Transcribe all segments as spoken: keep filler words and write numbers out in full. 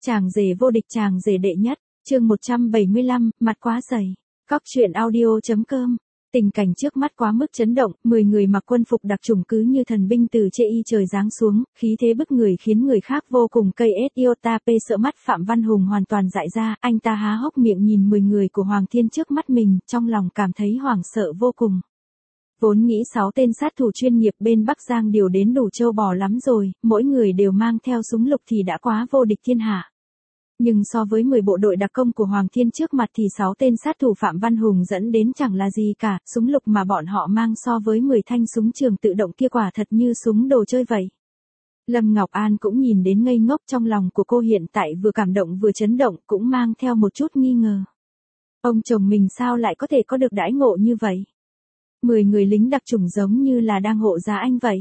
Chàng rể vô địch, chàng rể đệ nhất, chương một trăm bảy mươi lăm, mặt quá dày. Cóc truyện audio chấm com. Tình cảnh trước mắt quá mức chấn động, mười người mặc quân phục đặc chủng cứ như thần binh từ trên y trời giáng xuống, khí thế bức người khiến người khác vô cùng cây ết iota p sợ mắt. Phạm Văn Hùng hoàn toàn dại ra, anh ta há hốc miệng nhìn mười người của Hoàng Thiên trước mắt mình, trong lòng cảm thấy hoảng sợ vô cùng. Vốn nghĩ sáu tên sát thủ chuyên nghiệp bên Bắc Giang điều đến đủ trâu bò lắm rồi, mỗi người đều mang theo súng lục thì đã quá vô địch thiên hạ. Nhưng so với mười bộ đội đặc công của Hoàng Thiên trước mặt thì sáu tên sát thủ Phạm Văn Hùng dẫn đến chẳng là gì cả, súng lục mà bọn họ mang so với mười thanh súng trường tự động kia quả thật như súng đồ chơi vậy. Lâm Ngọc An cũng nhìn đến ngây ngốc, trong lòng của cô hiện tại vừa cảm động vừa chấn động, cũng mang theo một chút nghi ngờ. Ông chồng mình sao lại có thể có được đãi ngộ như vậy? Mười người lính đặc chủng giống như là đang hộ giá anh vậy.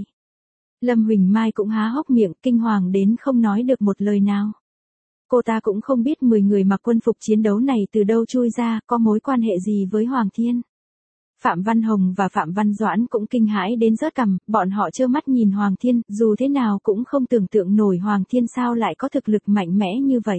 Lâm Huỳnh Mai cũng há hốc miệng, kinh hoàng đến không nói được một lời nào. Cô ta cũng không biết mười người mặc quân phục chiến đấu này từ đâu chui ra, có mối quan hệ gì với Hoàng Thiên. Phạm Văn Hồng và Phạm Văn Doãn cũng kinh hãi đến rớt cằm, bọn họ trơ mắt nhìn Hoàng Thiên, dù thế nào cũng không tưởng tượng nổi Hoàng Thiên sao lại có thực lực mạnh mẽ như vậy.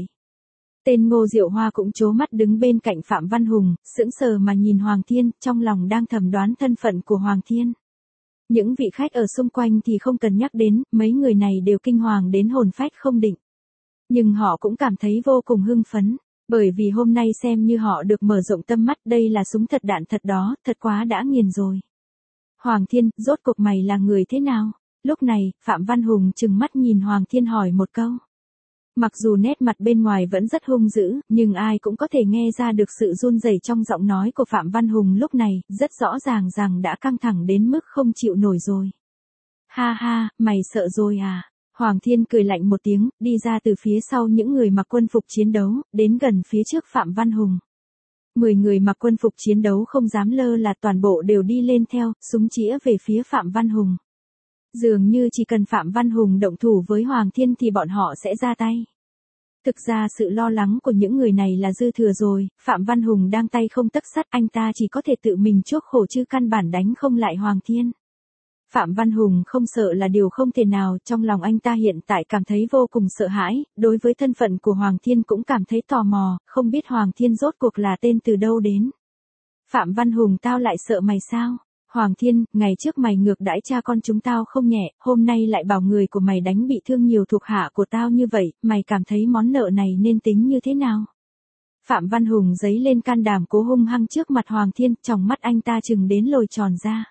Tên Ngô Diệu Hoa cũng trố mắt đứng bên cạnh Phạm Văn Hùng, sững sờ mà nhìn Hoàng Thiên, trong lòng đang thầm đoán thân phận của Hoàng Thiên. Những vị khách ở xung quanh thì không cần nhắc đến, mấy người này đều kinh hoàng đến hồn phách không định. Nhưng họ cũng cảm thấy vô cùng hưng phấn, bởi vì hôm nay xem như họ được mở rộng tâm mắt, đây là súng thật đạn thật đó, thật quá đã nghiền rồi. Hoàng Thiên, rốt cuộc mày là người thế nào? Lúc này, Phạm Văn Hùng trừng mắt nhìn Hoàng Thiên hỏi một câu. Mặc dù nét mặt bên ngoài vẫn rất hung dữ, nhưng ai cũng có thể nghe ra được sự run rẩy trong giọng nói của Phạm Văn Hùng lúc này, rất rõ ràng rằng đã căng thẳng đến mức không chịu nổi rồi. Ha ha, mày sợ rồi à? Hoàng Thiên cười lạnh một tiếng, đi ra từ phía sau những người mặc quân phục chiến đấu, đến gần phía trước Phạm Văn Hùng. Mười người mặc quân phục chiến đấu không dám lơ là, toàn bộ đều đi lên theo, súng chĩa về phía Phạm Văn Hùng. Dường như chỉ cần Phạm Văn Hùng động thủ với Hoàng Thiên thì bọn họ sẽ ra tay. Thực ra sự lo lắng của những người này là dư thừa rồi, Phạm Văn Hùng đang tay không tấc sắt, anh ta chỉ có thể tự mình chuốc khổ chứ căn bản đánh không lại Hoàng Thiên. Phạm Văn Hùng không sợ là điều không thể nào, trong lòng anh ta hiện tại cảm thấy vô cùng sợ hãi, đối với thân phận của Hoàng Thiên cũng cảm thấy tò mò, không biết Hoàng Thiên rốt cuộc là tên từ đâu đến. Phạm Văn Hùng, tao lại sợ mày sao? Hoàng Thiên, ngày trước mày ngược đãi cha con chúng tao không nhẹ, hôm nay lại bảo người của mày đánh bị thương nhiều thuộc hạ của tao như vậy, mày cảm thấy món nợ này nên tính như thế nào? Phạm Văn Hùng giấy lên can đảm cố hung hăng trước mặt Hoàng Thiên, trong mắt anh ta chừng đến lồi tròn ra.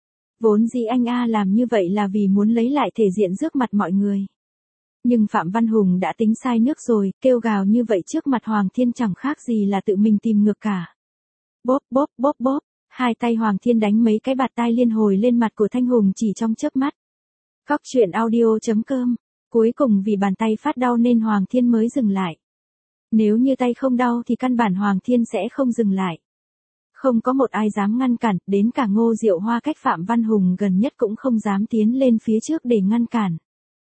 Vốn dĩ anh A làm như vậy là vì muốn lấy lại thể diện trước mặt mọi người. Nhưng Phạm Văn Hùng đã tính sai nước rồi, kêu gào như vậy trước mặt Hoàng Thiên chẳng khác gì là tự mình tìm ngược cả. Bóp bóp bóp bóp, hai tay Hoàng Thiên đánh mấy cái bạt tai liên hồi lên mặt của Thanh Hùng chỉ trong chớp mắt. Cóc truyện audio chấm com. Cuối cùng vì bàn tay phát đau nên Hoàng Thiên mới dừng lại. Nếu như tay không đau thì căn bản Hoàng Thiên sẽ không dừng lại. Không có một ai dám ngăn cản, đến cả Ngô Diệu Hoa cách Phạm Văn Hùng gần nhất cũng không dám tiến lên phía trước để ngăn cản.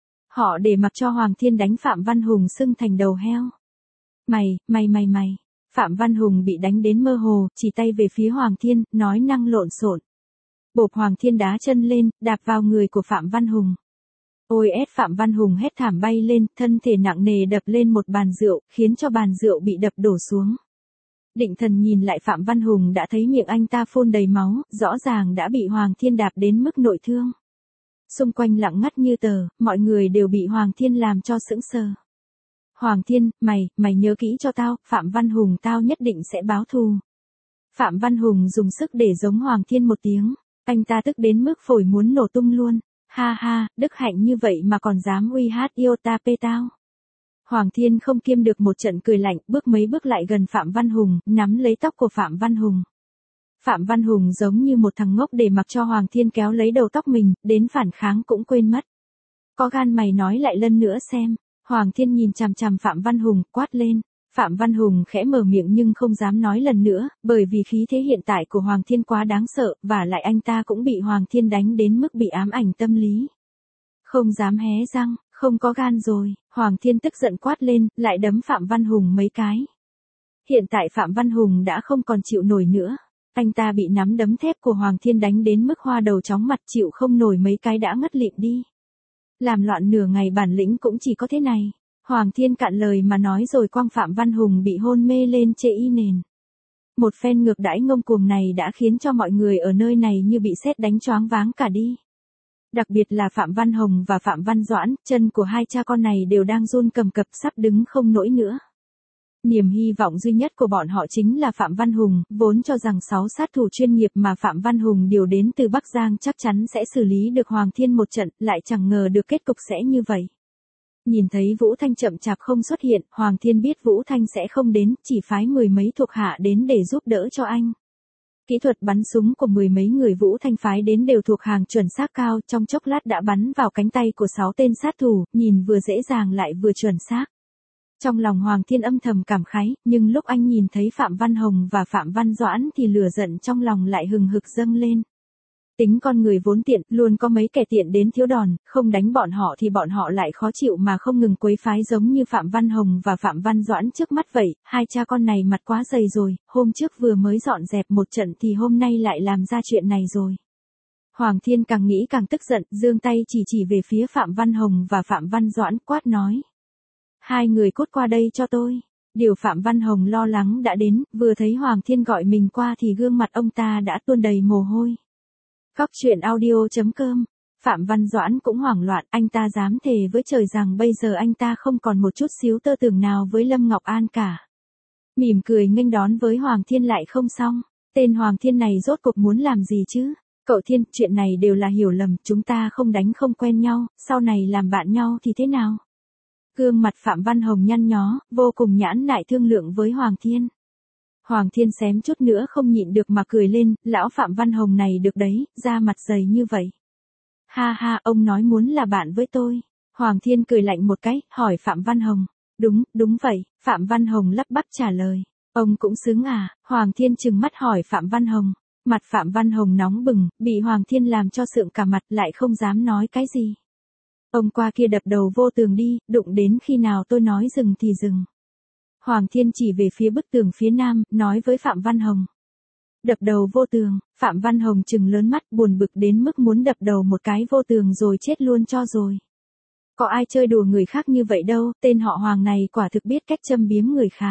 Họ để mặc cho Hoàng Thiên đánh Phạm Văn Hùng sưng thành đầu heo. Mày, mày mày mày. Phạm Văn Hùng bị đánh đến mơ hồ, chỉ tay về phía Hoàng Thiên, nói năng lộn xộn. Bộp, Hoàng Thiên đá chân lên, đạp vào người của Phạm Văn Hùng. Ôi ét, Phạm Văn Hùng hét thảm bay lên, thân thể nặng nề đập lên một bàn rượu, khiến cho bàn rượu bị đập đổ xuống. Định thần nhìn lại Phạm Văn Hùng đã thấy miệng anh ta phun đầy máu, rõ ràng đã bị Hoàng Thiên đạp đến mức nội thương. Xung quanh lặng ngắt như tờ, mọi người đều bị Hoàng Thiên làm cho sững sờ. Hoàng Thiên, mày, mày nhớ kỹ cho tao, Phạm Văn Hùng tao nhất định sẽ báo thù. Phạm Văn Hùng dùng sức để giống Hoàng Thiên một tiếng, anh ta tức đến mức phổi muốn nổ tung luôn. Ha ha, đức hạnh như vậy mà còn dám uy hát iota p tao. Hoàng Thiên không kiêm được một trận cười lạnh, bước mấy bước lại gần Phạm Văn Hùng, nắm lấy tóc của Phạm Văn Hùng. Phạm Văn Hùng giống như một thằng ngốc để mặc cho Hoàng Thiên kéo lấy đầu tóc mình, đến phản kháng cũng quên mất. Có gan mày nói lại lần nữa xem. Hoàng Thiên nhìn chằm chằm Phạm Văn Hùng, quát lên. Phạm Văn Hùng khẽ mở miệng nhưng không dám nói lần nữa, bởi vì khí thế hiện tại của Hoàng Thiên quá đáng sợ, và lại anh ta cũng bị Hoàng Thiên đánh đến mức bị ám ảnh tâm lý. Không dám hé răng, không có gan rồi, Hoàng Thiên tức giận quát lên, lại đấm Phạm Văn Hùng mấy cái. Hiện tại Phạm Văn Hùng đã không còn chịu nổi nữa, anh ta bị nắm đấm thép của Hoàng Thiên đánh đến mức hoa đầu chóng mặt, chịu không nổi mấy cái đã ngất lịm đi. Làm loạn nửa ngày bản lĩnh cũng chỉ có thế này. Hoàng Thiên cạn lời mà nói rồi quăng Phạm Văn Hùng bị hôn mê lên chê y nền. Một phen ngược đãi ngông cuồng này đã khiến cho mọi người ở nơi này như bị sét đánh choáng váng cả đi. Đặc biệt là Phạm Văn Hồng và Phạm Văn Doãn, chân của hai cha con này đều đang run cầm cập sắp đứng không nổi nữa. Niềm hy vọng duy nhất của bọn họ chính là Phạm Văn Hùng, vốn cho rằng sáu sát thủ chuyên nghiệp mà Phạm Văn Hùng điều đến từ Bắc Giang chắc chắn sẽ xử lý được Hoàng Thiên một trận, lại chẳng ngờ được kết cục sẽ như vậy. Nhìn thấy Vũ Thanh chậm chạp không xuất hiện, Hoàng Thiên biết Vũ Thanh sẽ không đến, chỉ phái mười mấy thuộc hạ đến để giúp đỡ cho anh. Kỹ thuật bắn súng của mười mấy người Vũ Thanh phái đến đều thuộc hàng chuẩn xác cao, trong chốc lát đã bắn vào cánh tay của sáu tên sát thủ, nhìn vừa dễ dàng lại vừa chuẩn xác. Trong lòng Hoàng Thiên âm thầm cảm khái, nhưng lúc anh nhìn thấy Phạm Văn Hồng và Phạm Văn Doãn thì lửa giận trong lòng lại hừng hực dâng lên. Tính con người vốn tiện, luôn có mấy kẻ tiện đến thiếu đòn, không đánh bọn họ thì bọn họ lại khó chịu mà không ngừng quấy phái giống như Phạm Văn Hồng và Phạm Văn Doãn trước mắt vậy, hai cha con này mặt quá dày rồi, hôm trước vừa mới dọn dẹp một trận thì hôm nay lại làm ra chuyện này rồi. Hoàng Thiên càng nghĩ càng tức giận, giương tay chỉ chỉ về phía Phạm Văn Hồng và Phạm Văn Doãn quát nói. Hai người cút qua đây cho tôi. Điều Phạm Văn Hồng lo lắng đã đến, vừa thấy Hoàng Thiên gọi mình qua thì gương mặt ông ta đã tuôn đầy mồ hôi. Cóc truyện audio chấm com. Phạm Văn Doãn cũng hoảng loạn, anh ta dám thề với trời rằng bây giờ anh ta không còn một chút xíu tơ tưởng nào với Lâm Ngọc An cả. Mỉm cười nghênh đón với Hoàng Thiên lại không xong, tên Hoàng Thiên này rốt cuộc muốn làm gì chứ? Cậu Thiên, chuyện này đều là hiểu lầm, chúng ta không đánh không quen nhau, sau này làm bạn nhau thì thế nào? Gương mặt Phạm Văn Hồng nhăn nhó, vô cùng nhãn nại thương lượng với Hoàng Thiên. Hoàng Thiên xém chút nữa không nhịn được mà cười lên, lão Phạm Văn Hồng này được đấy, da mặt dày như vậy. Ha ha, ông nói muốn là bạn với tôi. Hoàng Thiên cười lạnh một cái, hỏi Phạm Văn Hồng. Đúng, đúng vậy, Phạm Văn Hồng lắp bắp trả lời. Ông cũng xứng à? Hoàng Thiên trừng mắt hỏi Phạm Văn Hồng. Mặt Phạm Văn Hồng nóng bừng, bị Hoàng Thiên làm cho sượng cả mặt lại không dám nói cái gì. Ông qua kia đập đầu vô tường đi, đụng đến khi nào tôi nói dừng thì dừng. Hoàng Thiên chỉ về phía bức tường phía nam, nói với Phạm Văn Hồng. Đập đầu vô tường, Phạm Văn Hồng trừng lớn mắt buồn bực đến mức muốn đập đầu một cái vô tường rồi chết luôn cho rồi. Có ai chơi đùa người khác như vậy đâu, tên họ Hoàng này quả thực biết cách châm biếm người khá.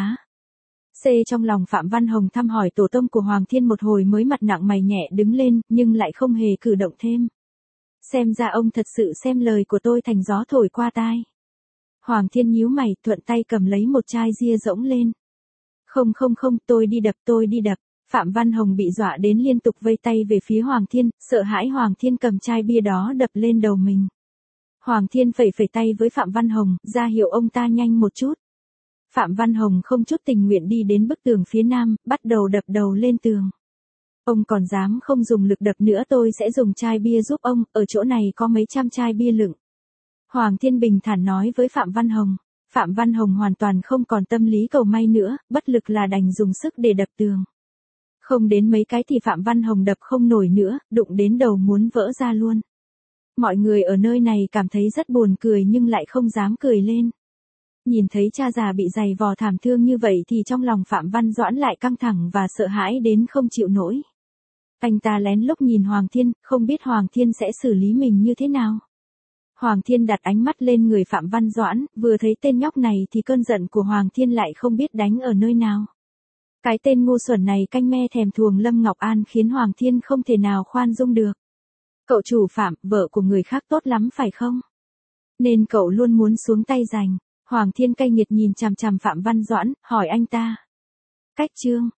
C trong lòng Phạm Văn Hồng thăm hỏi tổ tông của Hoàng Thiên một hồi mới mặt nặng mày nhẹ đứng lên, nhưng lại không hề cử động thêm. Xem ra ông thật sự xem lời của tôi thành gió thổi qua tai. Hoàng Thiên nhíu mày, thuận tay cầm lấy một chai ria rỗng lên. Không không không, tôi đi đập, tôi đi đập. Phạm Văn Hồng bị dọa đến liên tục vây tay về phía Hoàng Thiên, sợ hãi Hoàng Thiên cầm chai bia đó đập lên đầu mình. Hoàng Thiên phẩy phẩy tay với Phạm Văn Hồng, ra hiệu ông ta nhanh một chút. Phạm Văn Hồng không chút tình nguyện đi đến bức tường phía nam, bắt đầu đập đầu lên tường. Ông còn dám không dùng lực đập nữa, tôi sẽ dùng chai bia giúp ông, ở chỗ này có mấy trăm chai bia lựng. Hoàng Thiên bình thản nói với Phạm Văn Hồng. Phạm Văn Hồng hoàn toàn không còn tâm lý cầu may nữa, bất lực là đành dùng sức để đập tường. Không đến mấy cái thì Phạm Văn Hồng đập không nổi nữa, đụng đến đầu muốn vỡ ra luôn. Mọi người ở nơi này cảm thấy rất buồn cười nhưng lại không dám cười lên. Nhìn thấy cha già bị giày vò thảm thương như vậy thì trong lòng Phạm Văn Doãn lại căng thẳng và sợ hãi đến không chịu nổi. Anh ta lén lút nhìn Hoàng Thiên, không biết Hoàng Thiên sẽ xử lý mình như thế nào. Hoàng Thiên đặt ánh mắt lên người Phạm Văn Doãn, vừa thấy tên nhóc này thì cơn giận của Hoàng Thiên lại không biết đánh ở nơi nào. Cái tên ngu xuẩn này canh me thèm thuồng Lâm Ngọc An khiến Hoàng Thiên không thể nào khoan dung được. Cậu chủ Phạm, vợ của người khác tốt lắm phải không? Nên cậu luôn muốn xuống tay giành. Hoàng Thiên cay nghiệt nhìn chằm chằm Phạm Văn Doãn, hỏi anh ta. Cách chương.